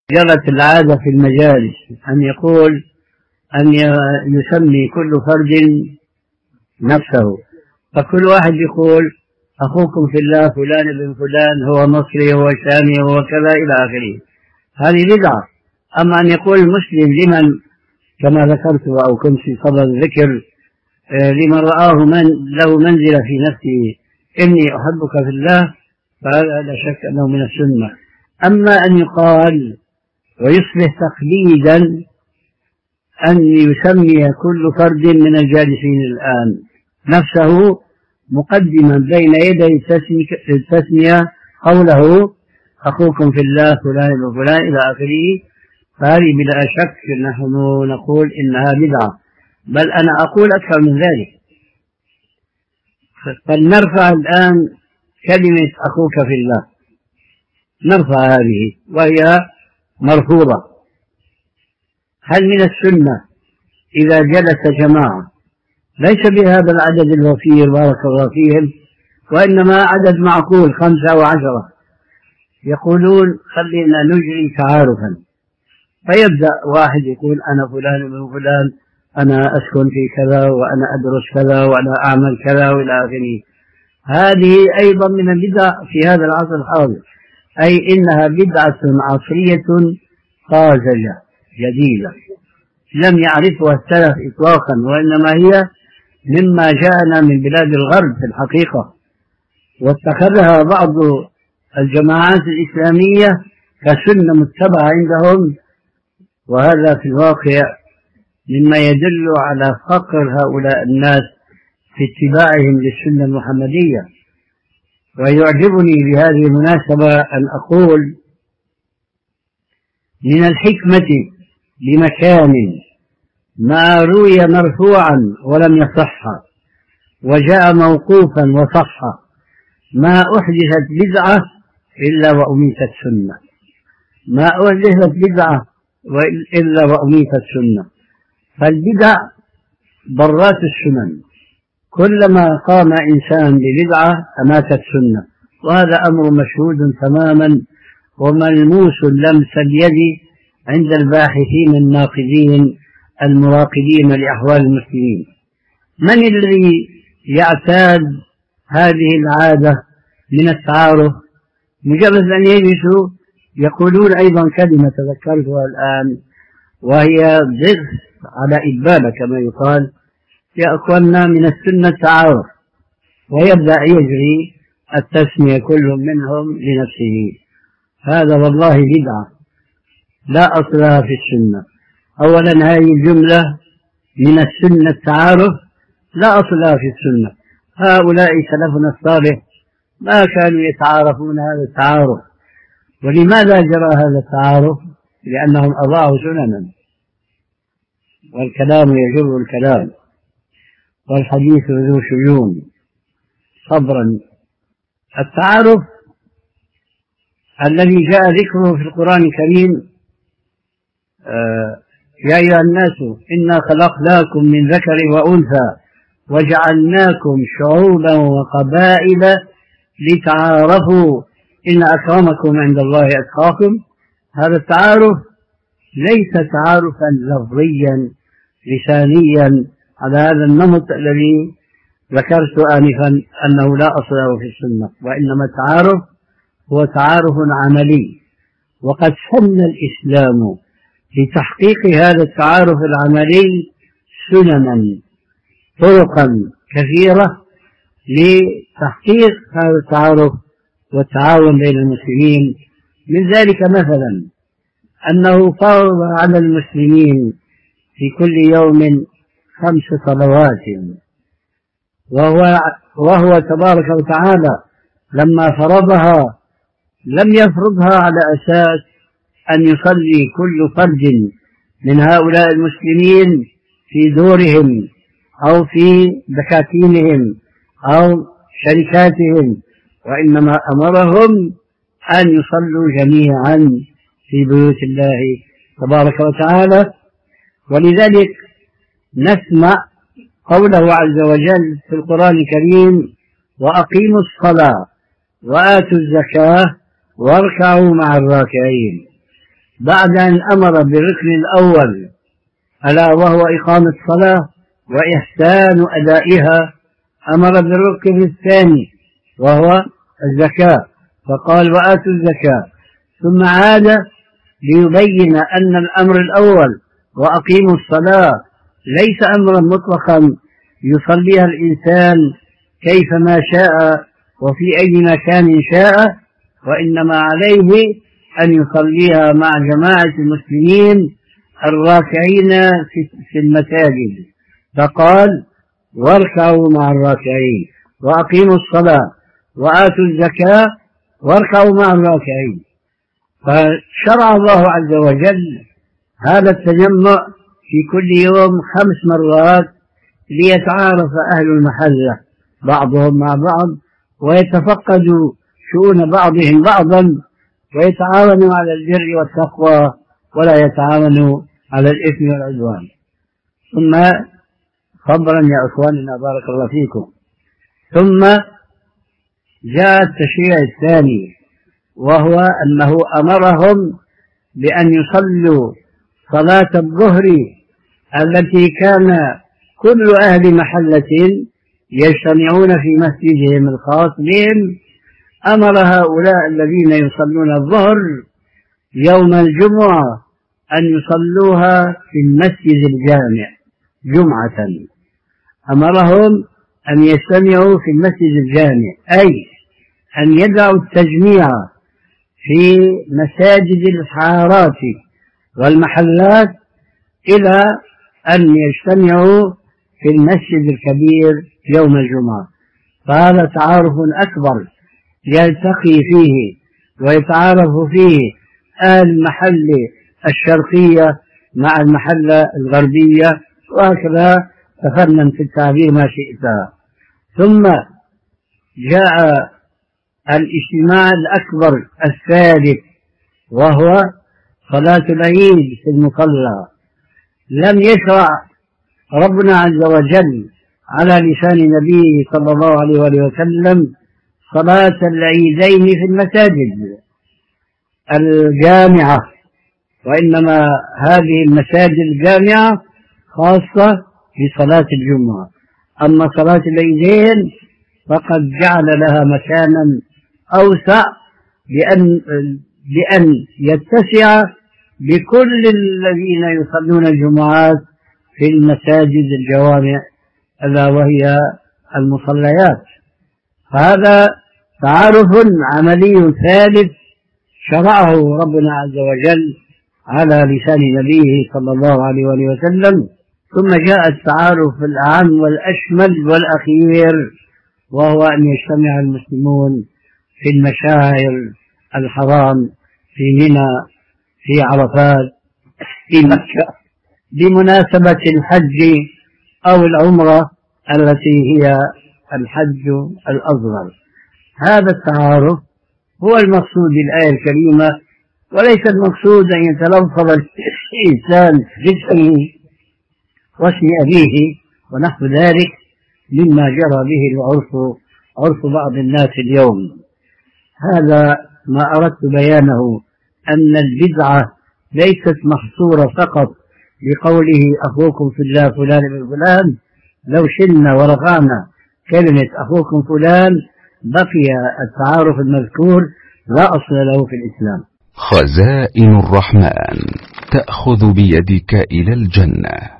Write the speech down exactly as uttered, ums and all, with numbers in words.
جرت العادة في المجالس أن يقول أن يسمي كل فرد نفسه، فكل واحد يقول أخوكم في الله فلان بن فلان هو مصري هو شامي هو كذا إلى آخره. هذه بدعة. أما أن يقول المسلم لمن كما ذكرت أو كنت في صدد الذكر لمن رآه من له منزلة في نفسه إني أحبك في الله، فهذا لا شك أنه من السنة. أما أن يقال ويصبح تقليدا أن يسمي كل فرد من الجالسين الآن نفسه مقدما بين يدي التسمية قوله أخوكم في الله فلان وفلان إلى آخره، فهذه بلا شك نحن نقول إنها بدعة، بل أنا أقول أكثر من ذلك. فلنرفع الآن كلمة أخوك في الله، نرفع هذه وهي مرفوضة. هل من السنة إذا جلس جماعة ليس بهذا العدد الوفير بارك الله فيهم، وإنما عدد معقول خمسة أو عشرة، يقولون خلينا نجري تعارفا، فيبدأ واحد يقول أنا فلان من فلان، أنا أسكن في كذا وأنا أدرس كذا وأنا أعمل كذا وإلى آخره. هذه أيضا من البدع في هذا العصر الحاضر، أي إنها بدعة عصرية طازجة جديدة لم يعرفها السلف إطلاقا، وإنما هي مما جاءنا من بلاد الغرب في الحقيقة، واتخذها بعض الجماعات الإسلامية كسنة متبعة عندهم، وهذا في الواقع مما يدل على فقر هؤلاء الناس في اتباعهم للسنة المحمدية. ويعجبني بهذه المناسبة أن أقول من الحكمة بمكان ما روي مرفوعا ولم يصح وجاء موقوفا وصح ما أحدثت بدعة إلا وأميتت سنة، ما أحدثت بدعة إلا وأميتت سنة. فالبدع ضرات السنن، كلما قام إنسان ببدعة أماتت سنة، وهذا أمر مشهود تماما وملموس لمس اليد عند الباحثين الناقدين المراقبين لأحوال المسلمين. من الذي يعتاد هذه العادة من التعارف؟ مجرد أن يجلسوا يقولون أيضا كلمة تذكرتها الآن، وهي ضغط على إدبالة كما يقال، يا أخواننا من السنة التعارف، ويبدأ يجري التسمية كل منهم لنفسه. هذا والله بدعة لا أصلها في السنة. أولا هذه الجملة من السنة التعارف لا أصلها في السنة. هؤلاء سلفنا الصالح ما كانوا يتعارفون هذا التعارف. ولماذا جرى هذا التعارف؟ لأنهم أضاعوا سننا، والكلام يجر الكلام والحديث ذو شجون صبرا. التعارف الذي جاء ذكره في القرآن الكريم آه يا أيها الناس إنا خلقناكم من ذكر وأنثى وجعلناكم شعوبا وقبائل لتعارفوا إن أكرمكم عند الله أتقاكم. هذا التعارف ليس تعارفا لفظيا لسانيا على هذا النمط الذي ذكرت آنفا أنه لا أصل له في السنة، وإنما التعارف هو تعارف عملي، وقد سن الإسلام لتحقيق هذا التعارف العملي سننا طرقا كثيرة لتحقيق هذا التعارف والتعاون بين المسلمين. من ذلك مثلا أنه فرض على المسلمين في كل يوم خمس صلوات، وهو, وهو تبارك وتعالى لما فرضها لم يفرضها على أساس أن يصلي كل فرد من هؤلاء المسلمين في دورهم أو في دكاكينهم أو شركاتهم، وإنما أمرهم أن يصلوا جميعا في بيوت الله تبارك وتعالى. ولذلك نسمع قوله عز وجل في القرآن الكريم وأقيموا الصلاة وآتوا الزكاة واركعوا مع الراكعين. بعد أن أمر بالركن الأول ألا وهو إقامة الصلاة وإحسان أدائها، أمر بالركن الثاني وهو الزكاة فقال وآتوا الزكاة، ثم عاد ليبين أن الأمر الأول وأقيموا الصلاة ليس أمرا مطلقا يصليها الإنسان كيفما شاء وفي أي مكان شاء، وإنما عليه أن يصليها مع جماعة المسلمين الراكعين في المساجد، فقال واركعوا مع الراكعين وأقيموا الصلاة وآتوا الزكاة واركعوا مع الراكعين. فشرع الله عز وجل هذا التجمع في كل يوم خمس مرات ليتعارف أهل المحلة بعضهم مع بعض ويتفقدوا شؤون بعضهم بعضا ويتعاونوا على البر والتقوى ولا يتعاونوا على الإثم والعدوان. ثم خبرا يا أخواننا بارك الله فيكم، ثم جاء التشريع الثاني وهو أنه أمرهم بأن يصلوا صلاة الظهر التي كان كل أهل محلة يجتمعون في مسجدهم الخاص بهم، أمر هؤلاء الذين يصلون الظهر يوم الجمعة أن يصلوها في المسجد الجامع جمعة، أمرهم أن يجتمعوا في المسجد الجامع، أي أن يدعوا التجميع في مساجد الحارات والمحلات إلى أن يجتمعوا في المسجد الكبير يوم الجمعة. فهذا تعارف أكبر يلتقي فيه ويتعارف فيه أهل المحل الشرقية مع المحلة الغربية، وهكذا تفنن في التعبير ما شئت. ثم جاء الاجتماع الأكبر الثالث وهو صلاة العيد في المصلى. لم يشرع ربنا عز وجل على لسان نبيه صلى الله عليه وسلم صلاة العيدين في المساجد الجامعة، وإنما هذه المساجد الجامعة خاصة بصلاة الجمعة، أما صلاة العيدين فقد جعل لها مكانا أوسع بأن, بأن يتسع بكل الذين يصلون الجمعات في المساجد الجوامع ألا وهي المصليات. هذا تعارف عملي ثالث شرعه ربنا عز وجل على لسان نبيه صلى الله عليه وسلم. ثم جاء التعارف الأعم والأشمل والأخير وهو أن يجتمع المسلمون في المشاعر الحرام في منى في عرفات في مكة بمناسبة الحج أو العمرة التي هي الحج الأصغر. هذا التعارف هو المقصود بالآية الكريمة، وليس المقصود أن يتلفظ الإنسان باسمه واسم أبيه ونحو ذلك مما جرى به العرف عرف بعض الناس اليوم. هذا ما أردت بيانه، أن البدعة ليست محصورة فقط بقوله أخوكم في الله فلان من فلان. لو شلنا ورفعنا كلمة أخوكم فلان بقي التعارف المذكور لا أصل له في الإسلام. خزائن الرحمن تأخذ بيدك إلى الجنة.